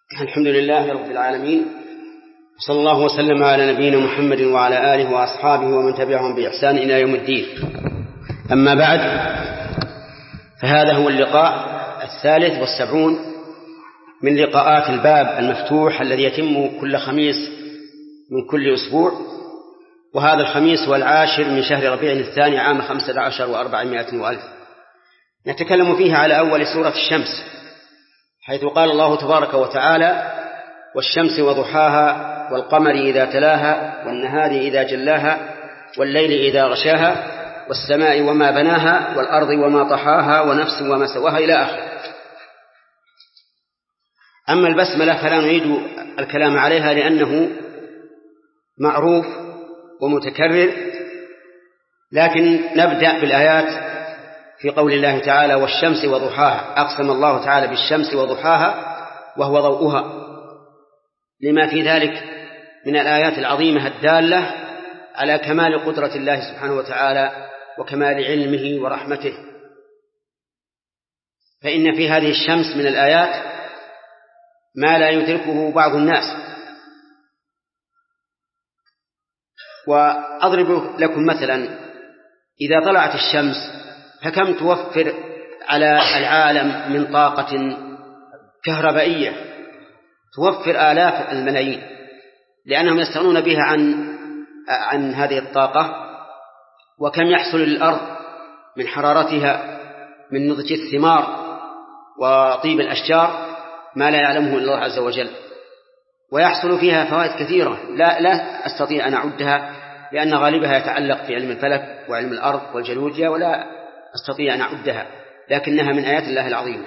الحمد لله رب العالمين، صلى الله وسلم على نبينا محمد وعلى آله وأصحابه ومن تبعهم بإحسان إلى يوم الدين. أما بعد، فهذا هو اللقاء 73 من لقاءات الباب المفتوح الذي يتم كل خميس من كل أسبوع، وهذا الخميس هو 10 من شهر ربيع الثاني عام 15 و400 وألف. نتكلم فيها على أول سورة الشمس، حيث قال الله تبارك وتعالى: والشمس وضحاها والقمر إذا تلاها والنهار إذا جلاها والليل إذا غشاها والسماء وما بناها والأرض وما طحاها ونفس وما سواها إلى آخره. أما البسملة فلا نريد الكلام عليها لأنه معروف ومتكرر، لكن نبدأ بالآيات في قول الله تعالى: والشمس وضحاها. أقسم الله تعالى بالشمس وضحاها وهو ضوءها، لما في ذلك من الآيات العظيمة الدالة على كمال قدرة الله سبحانه وتعالى وكمال علمه ورحمته. فإن في هذه الشمس من الآيات ما لا يدركه بعض الناس. وأضرب لكم مثلا: إذا طلعت الشمس فكم توفر على العالم من طاقة كهربائية، توفر آلاف الملايين، لأنهم يستغنون بها عن هذه الطاقة. وكم يحصل للأرض من حرارتها من نضج الثمار وطيب الأشجار ما لا يعلمه إلا الله عز وجل، ويحصل فيها فوائد كثيرة لا أستطيع أن أعدها، لأن غالبها يتعلق في علم الفلك وعلم الأرض والجيولوجيا، ولا أستطيع أن أعدها، لكنها من آيات الله العظيمة.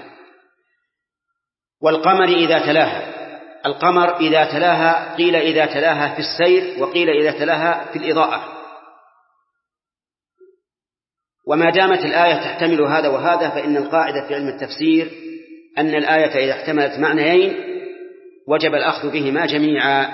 والقمر إذا تلاها، القمر إذا تلاها قيل إذا تلاها في السير، وقيل إذا تلاها في الإضاءة. وما دامت الآية تحتمل هذا وهذا، فإن القاعدة في علم التفسير أن الآية إذا احتملت معنيين وجب الأخذ بهما جميعا،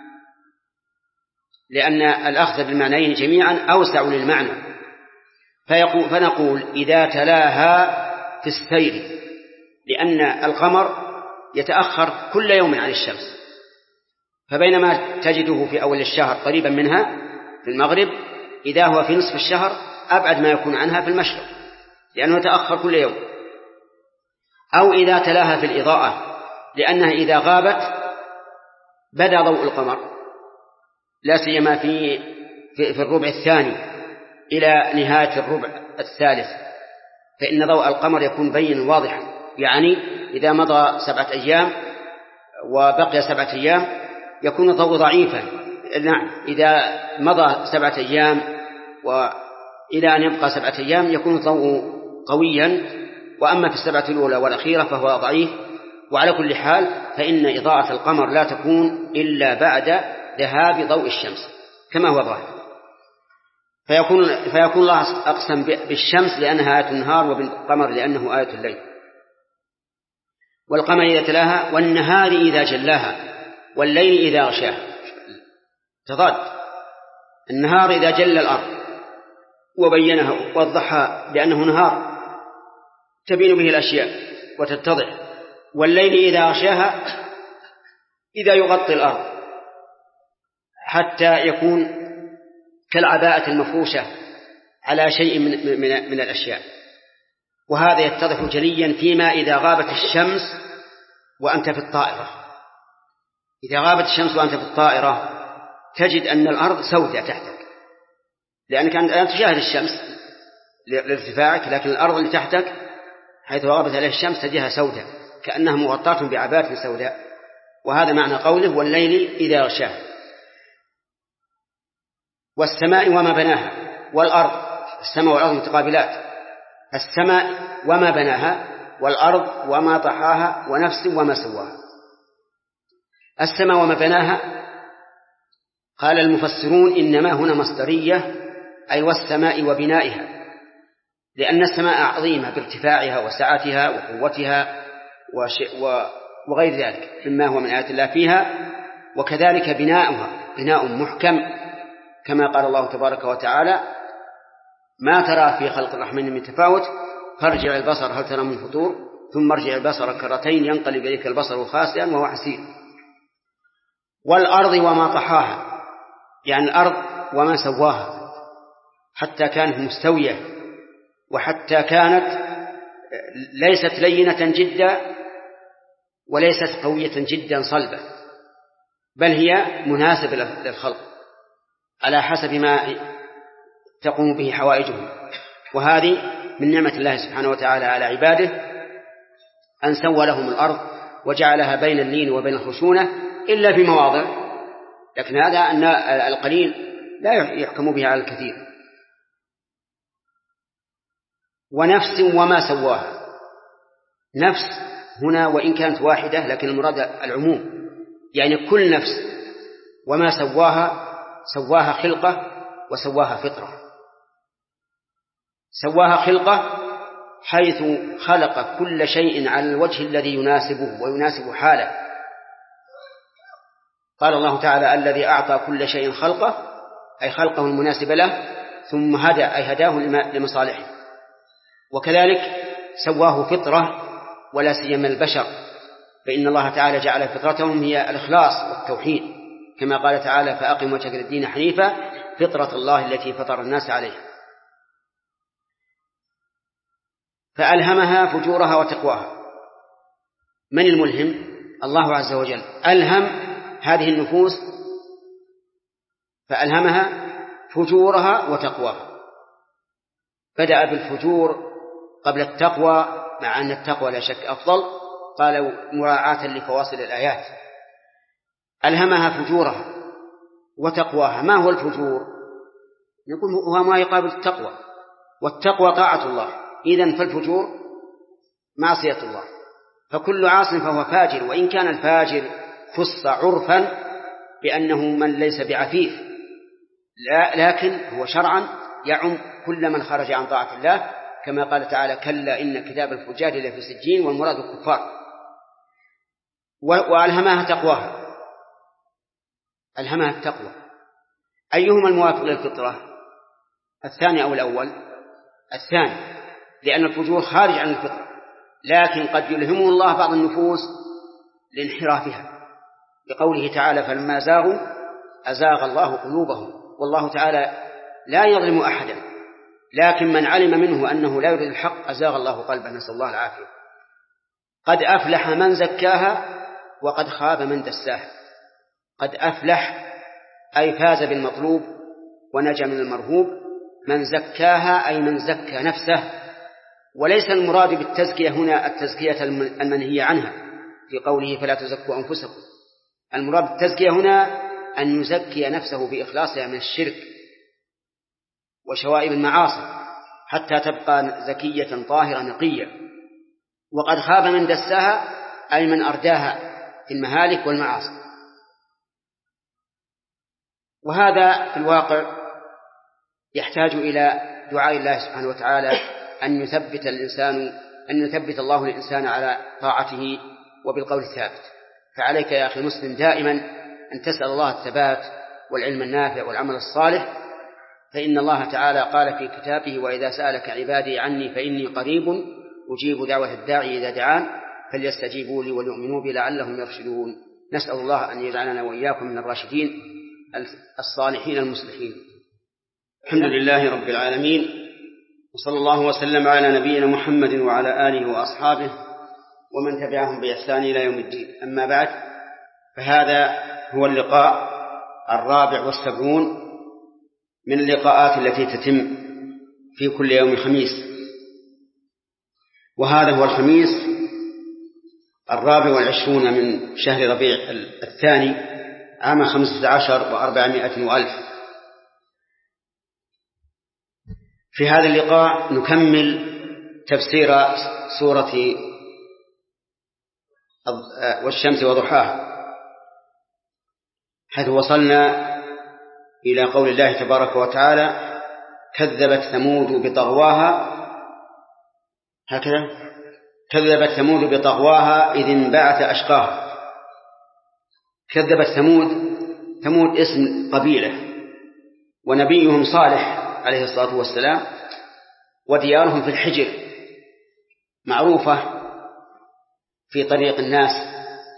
لأن الأخذ بالمعنيين جميعا أوسع للمعنى. فنقول إذا تلاها في السير، لأن القمر يتأخر كل يوم عن الشمس، فبينما تجده في أول الشهر قريبا منها في المغرب، إذا هو في نصف الشهر أبعد ما يكون عنها في المشرق، لأنه يتأخر كل يوم. أو إذا تلاها في الإضاءة، لأنها إذا غابت بدا ضوء القمر، لا سيما في الربع الثاني إلى نهاية الربع الثالث، فإن ضوء القمر يكون بينا واضحا. يعني إذا مضى 7 أيام وبقي 7 أيام يكون الضوء ضعيفا. نعم، إذا مضى 7 أيام وإلى أن يبقى 7 أيام يكون الضوء قويا، وأما في 7 الأولى والأخيرة فهو ضعيف. وعلى كل حال فإن إضاءة القمر لا تكون إلا بعد ذهاب ضوء الشمس كما هو ظاهر. فيكون الله أقسم بالشمس لأنها آية النهار، وبالقمر لأنه آية الليل. والقمر إذا تلاها والنهار إذا جلاها والليل إذا غشاها. تضاد: النهار إذا جل الأرض وبينها ووضحها لأنه نهار تبين به الأشياء وتتضح، والليل إذا غشاها إذا يغطي الأرض حتى يكون كالعباءة المفروشة على شيء من الأشياء. وهذا يتضح جليا فيما إذا غابت الشمس وأنت في الطائرة. إذا غابت الشمس وأنت في الطائرة تجد أن الأرض سوداء تحتك، لأنك أنت تشاهد الشمس لارتفاعك، لكن الأرض اللي تحتك حيث غابت عليها الشمس تجدها سوداء كأنها مغطاة بعباءة سوداء. وهذا معنى قوله: والليل إذا غشاها. والسماء وما بناها، والأرض، السماء والأرض متقابلات، السماء وما بناها والأرض وما طحاها ونفس وما سواها. السماء وما بناها قال المفسرون إنما هنا مصدرية، أي والسماء وبنائها، لأن السماء عظيمة بارتفاعها وسعتها وقوتها وغير ذلك مما هو من آيات الله فيها. وكذلك بناؤها بناء محكم، كما قال الله تبارك وتعالى: ما ترى في خلق الرحمن من تفاوت فارجع البصر هل ترى من فطور ثم ارجع البصر كرتين ينقلب إليك البصر خاسئا وهو حسير. والأرض وما طحاها، يعني الأرض وما سواها حتى كانت مستوية، وحتى كانت ليست لينة جدا وليست قوية جدا صلبة، بل هي مناسبة للخلق على حسب ما تقوم به حوائجهم. وهذه من نعمة الله سبحانه وتعالى على عباده أن سوى لهم الأرض وجعلها بين اللين وبين الخشونة إلا في مواضع، لكن هذا أن القليل لا يحكم به على الكثير. ونفس وما سواها، نفس هنا وإن كانت واحدة لكن المراد العموم، يعني كل نفس وما سواها خلقة وسواها فطرة. سواها خلقة حيث خلق كل شيء على الوجه الذي يناسبه ويناسب حاله. قال الله تعالى الذي أعطى كل شيء خلقه، أي خلقه المناسب له، ثم هدى أي هداه لمصالحه. وكذلك سواه فطرة، ولا سيما البشر، فإن الله تعالى جعل فطرتهم هي الإخلاص والتوحيد، كما قال تعالى فأقم وجهك للدين حنيفا فطرة الله التي فطر الناس عليها. فألهمها فجورها وتقواها. من الملهم؟ الله عز وجل ألهم هذه النفوس، فألهمها فجورها وتقواها. بدأ بالفجور قبل التقوى، مع أن التقوى لا شك أفضل، قالوا مراعاة لفواصل الآيات. ألهمها فجورها وتقواها. ما هو الفجور؟ نقول هو ما يقابل التقوى، والتقوى طاعة الله، إذن فالفجور معصية الله. فكل عاص فهو فاجر، وإن كان الفاجر خص عرفا بأنه من ليس بعفيف، لكن هو شرعا يعم كل من خرج عن طاعة الله، كما قال تعالى كلا إن كتاب الفجار لفي سجين، والمراد الكفار. وألهمها تقواها، ألهمها التقوى. أيهما الموافق للفطرة، الثاني أو الأول؟ الثاني، لأن الفجور خارج عن الفطرة، لكن قد يلهمه الله بعض النفوس لانحرافها، بقوله تعالى فلما زاغوا أزاغ الله قلوبهم. والله تعالى لا يظلم أحدا، لكن من علم منه أنه لا يريد الحق أزاغ الله قلبه، نسأل الله العافية. قد أفلح من زكاها وقد خاب من دساها. قد أفلح أي فاز بالمطلوب ونجا من المرهوب، من زكاها أي من زكى نفسه. وليس المراد بالتزكية هنا التزكية المنهية عنها في قوله فلا تزكوا أنفسكم، المراد بالتزكية هنا أن يزكي نفسه بإخلاصها من الشرك وشوائب المعاصي حتى تبقى زكية طاهرة نقية. وقد خاب من دساها أي من أرداها في المهالك والمعاصي. وهذا في الواقع يحتاج إلى دعاء الله سبحانه وتعالى أن يثبت الله الإنسان على طاعته وبالقول الثابت. فعليك يا أخي مسلم دائما أن تسأل الله الثبات والعلم النافع والعمل الصالح، فإن الله تعالى قال في كتابه وإذا سألك عبادي عني فإني قريب أجيب دعوة الداعي إذا دعان فليستجيبوا لي وليؤمنوا بي لعلهم يرشدون. نسأل الله أن يجعلنا وإياكم من الراشدين الصالحين المصلحين. الحمد لله رب العالمين، وصلى الله وسلم على نبينا محمد وعلى آله وأصحابه ومن تبعهم بإحسان إلى يوم الدين. أما بعد، فهذا هو اللقاء 74 من اللقاءات التي تتم في كل يوم خميس، وهذا هو الخميس 24 من شهر ربيع الثاني عام 15 و400 وألف. في هذا اللقاء نكمل تفسير سورة والشمس وضحاها، حيث وصلنا إلى قول الله تبارك وتعالى كذبت ثمود بطغواها، هكذا كذبت ثمود بطغواها إذ انبعث أشقاها. كذبت ثمود اسم قبيلة، ونبيهم صالح عليه الصلاة والسلام وديارهم في الحجر معروفة في طريق الناس.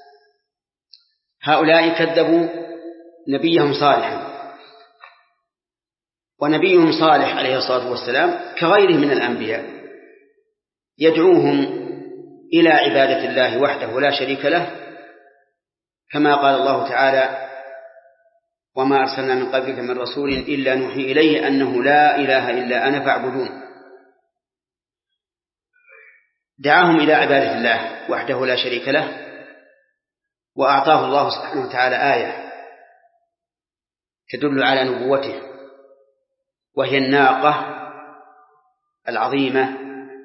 هؤلاء كذبوا نبيهم صالحا، ونبيهم صالح عليه الصلاة والسلام كغيره من الأنبياء يدعوهم إلى عبادة الله وحده لا شريك له، كما قال الله تعالى: وما أرسلنا من قبلك من رسول إلا نوحي إليه أنه لا إله إلا أنا فاعبدون. دعاهم إلى عبادة الله وحده لا شريك له، وأعطاه الله سبحانه وتعالى آية تدل على نبوته، وهي الناقة العظيمة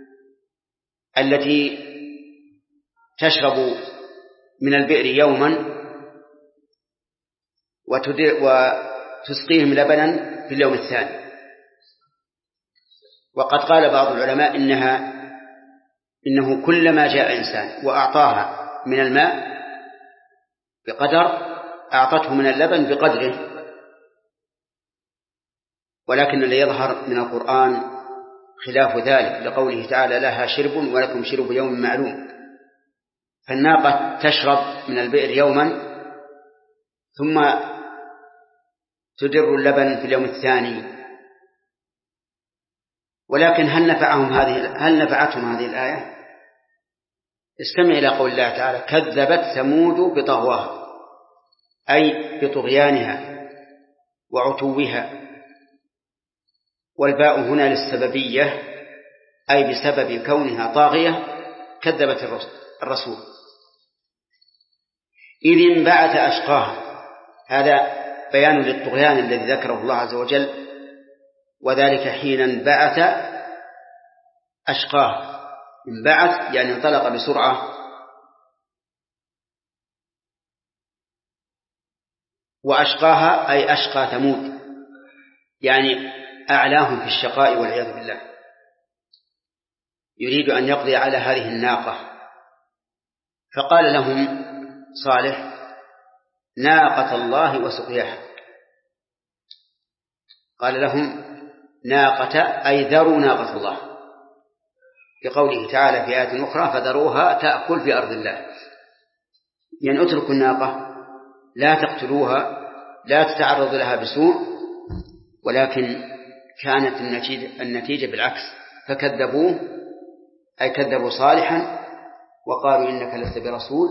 التي تشرب من البئر يوما وتسقيهم لبنا في اليوم الثاني. وقد قال بعض العلماء إنه كلما جاء إنسان وأعطاها من الماء بقدر أعطته من اللبن بقدره، ولكن الذي يظهر من القرآن خلاف ذلك، لقوله تعالى: لها شرب ولكم شرب يوم معلوم. فالناقة تشرب من البئر يوما ثم تدر اللبن في اليوم الثاني. ولكن هل نفعتهم هذه الآية؟ استمع إلى قول الله تعالى: كذبت ثمود بطغواها، أي بطغيانها وعتوها، والباء هنا للسببية، أي بسبب كونها طاغية كذبت الرسول. إذ انبعث أشقاها، هذا بيان للطغيان الذي ذكره الله عز وجل، وذلك حين انبعث أشقاها. انبعث يعني انطلق بسرعة، وأشقاها أي أشقى ثمود، يعني أعلاهم في الشقاء والعياذ بالله. يريد أن يقضي على هذه الناقة، فقال لهم صالح: ناقة الله وسقياها. قال لهم ناقة أي ذروا ناقة الله، بقوله تعالى في آية أخرى: فذروها تأكل في أرض الله، يعني اتركوا الناقة، لا تقتلوها، لا تتعرض لها بسوء. ولكن كانت النتيجة بالعكس، فكذبوه، أي كذبوا صالحا وقالوا إنك لست برسول.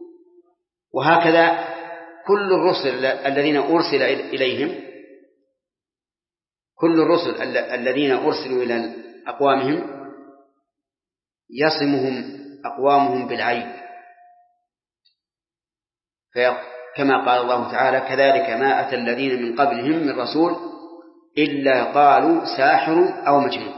وهكذا كل الرسل الذين أرسل إليهم، كل الرسل الذين أرسلوا إلى أقوامهم يصمهم أقوامهم بالعيب، كما قال الله تعالى: كذلك ما أتى الذين من قبلهم من رسول إلا قالوا ساحر أو مجنون.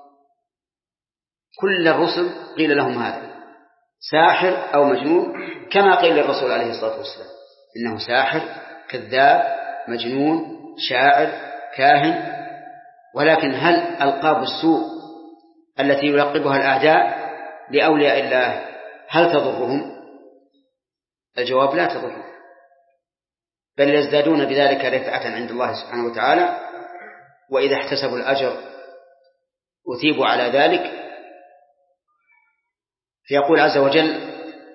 كل الرسل قيل لهم هذا: ساحر أو مجنون، كما قيل للرسول عليه الصلاة والسلام إنه ساحر، كذاب، مجنون، شاعر، كاهن. ولكن هل ألقاب السوء التي يلقبها الأعداء لأولياء الله هل تضرهم؟ الجواب: لا تضرهم، بل يزدادون بذلك رفعة عند الله سبحانه وتعالى، وإذا احتسبوا الأجر أثيبوا على ذلك. فيقول عز وجل: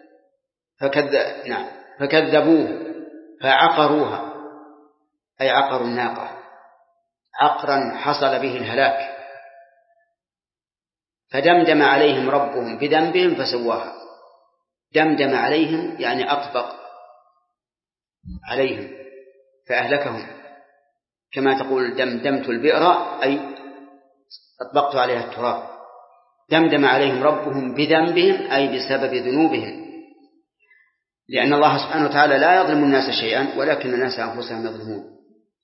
فكذبوه فعقروها، أي عقروا الناقة عقرا حصل به الهلاك. فدمدم عليهم ربهم بذنبهم فسواها. دمدم عليهم يعني أطبق عليهم فأهلكهم، كما تقول دمدمت البئر أي أطبقت عليها التراب. دمدم عليهم ربهم بذنبهم أي بسبب ذنوبهم، لأن الله سبحانه وتعالى لا يظلم الناس شيئا ولكن الناس أنفسهم يظلمون.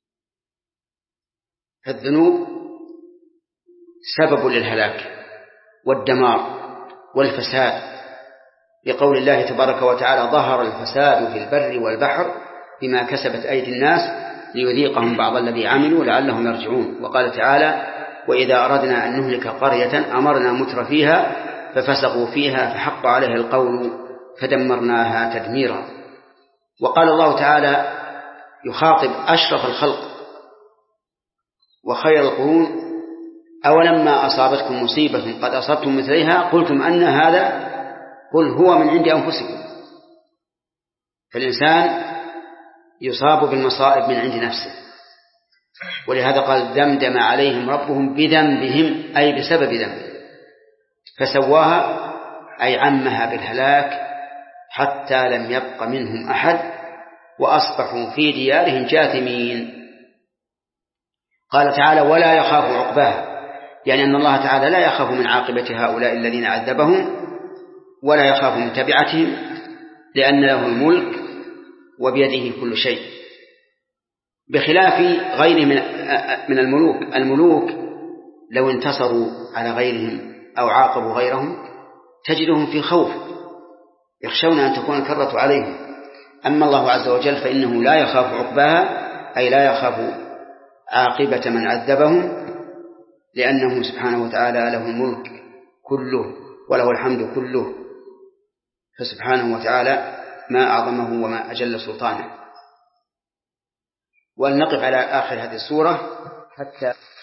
فالذنوب سبب للهلاك والدمار والفساد، لقول الله تبارك وتعالى: ظهر الفساد في البر والبحر بما كسبت أيدي الناس ليذيقهم بعض الذي عملوا لعلهم يرجعون. وقال تعالى: وإذا أردنا أن نهلك قرية أمرنا متر فيها ففسقوا فيها فحق عليها القول فدمرناها تدميرا. وقال الله تعالى يخاطب أشرف الخلق وخير القرون: أولما أصابتكم مصيبة قد أصبتم مثلها قلتم أن هذا، قل هو من عند أنفسكم. فالإنسان يصاب بالمصائب من عند نفسه، ولهذا قال دمدم عليهم ربهم بذنبهم أي بسبب ذنبهم فسواها أي عمها بالهلاك حتى لم يبق منهم أحد وأصبحوا في ديارهم جاثمين. قال تعالى ولا يخاف عقباها، يعني أن الله تعالى لا يخاف من عاقبة هؤلاء الذين عذبهم ولا يخاف من تبعتهم، لأن له الملك وبيده كل شيء، بخلاف غيره من الملوك. الملوك لو انتصروا على غيرهم أو عاقبوا غيرهم تجدهم في خوف، يخشون أن تكون الكرة عليهم. أما الله عز وجل فإنه لا يخاف عقباها، أي لا يخاف عاقبة من عذبهم، لأنه سبحانه وتعالى له الملك كله وله الحمد كله، فسبحانه وتعالى ما أعظمه وما أجل سلطانه. ولنقف على آخر هذه السورة حتى